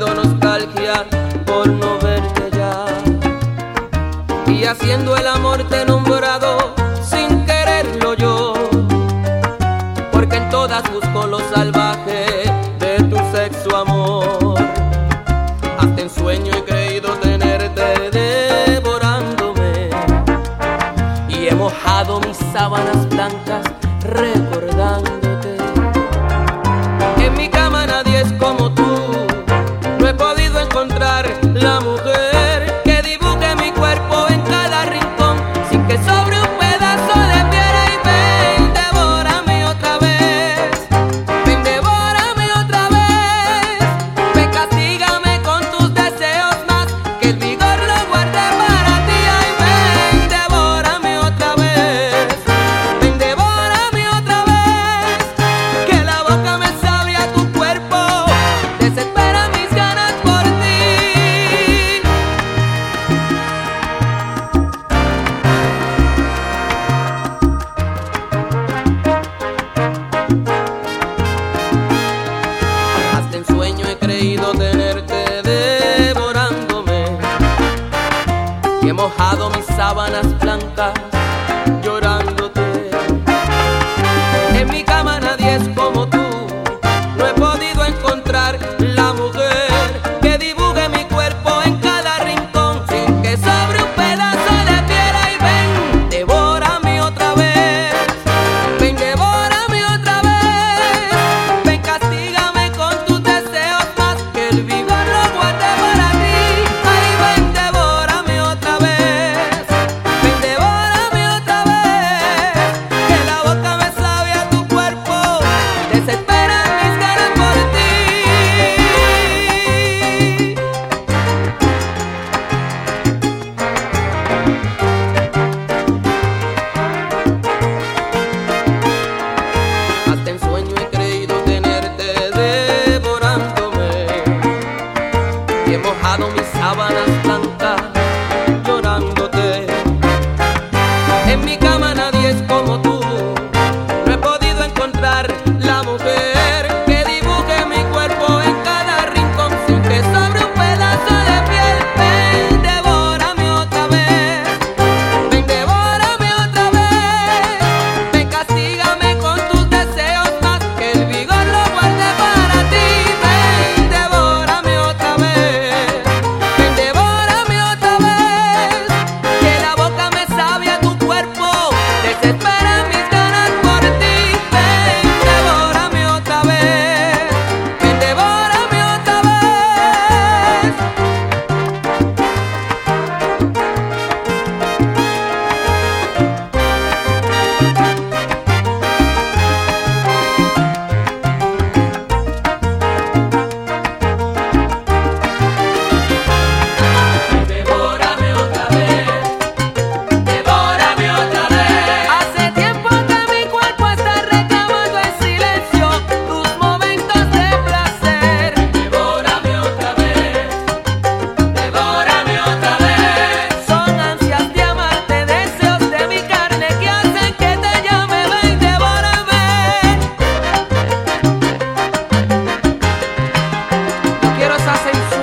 siento nostalgia por no verte ya. Y haciendo el amor te he nombrado sin quererlo yo, porque en todas busco lo salvaje de tu sexo amor. Hasta en sueño he creído tenerte devorándome, y he mojado mis sábanas blancas recordándote. En mi cama nadie es como tú, no he podido encontrar la mujer que dibuje mi cuerpo en cada rincón sin que sobre un pedazo de piedra. Y ven, devórame otra vez, ven, devórame otra vez, ven, castígame con tus deseos más, que el vigor lo guarde para ti. Ay, ven, devórame otra vez, ven, devórame otra vez, que la boca me sabe a tu cuerpo, desespera mis ganas por ti. Hasta en sueño he creído tenerte devorándome, y he mojado mis sábanas blancas llorándote. En mi cama nadie es como tú, no he podido encontrar la mujer que dibuje mi cuerpo en cada rincón sin que sobre un pedazo de piedra. Y ven, devórame otra vez, ven, devórame otra vez, ven, castígame con tus deseos más, que el vigor lo guarde para ti. Ay, ven, devórame otra vez, ven, devórame otra vez, que la boca me sabe a tu cuerpo, desesperan mis ganas por ti. Hasta en sueño he creído tenerte devorándome, y he mojado mis sábanas blancas llorándote. En mi cama nadie es como tú, no he podido encontrar la mujer que dibuje mi cuerpo en cada rincón sin que sobre un pedazo de piel. Ven, devórame otra vez, ven, devórame otra vez, ven, castígame con tus deseos más, que el vigor lo guarde para ti. Ven, devórame otra vez, ven, devórame otra vez, que la boca me sabe a tu cuerpo, desespera mis ganas por ti. Ven, devórame otra vez, ven, devórame otra vez. Devórame otra vez, devórame otra vez. Hace tiempo que mi cuerpo está reclamando en silencio tus momentos de placer. Devórame otra vez, devórame otra vez. Son ansias de amarte, deseos de mi carne que hacen que te llame. Ven, devórame. Quiero esa sensación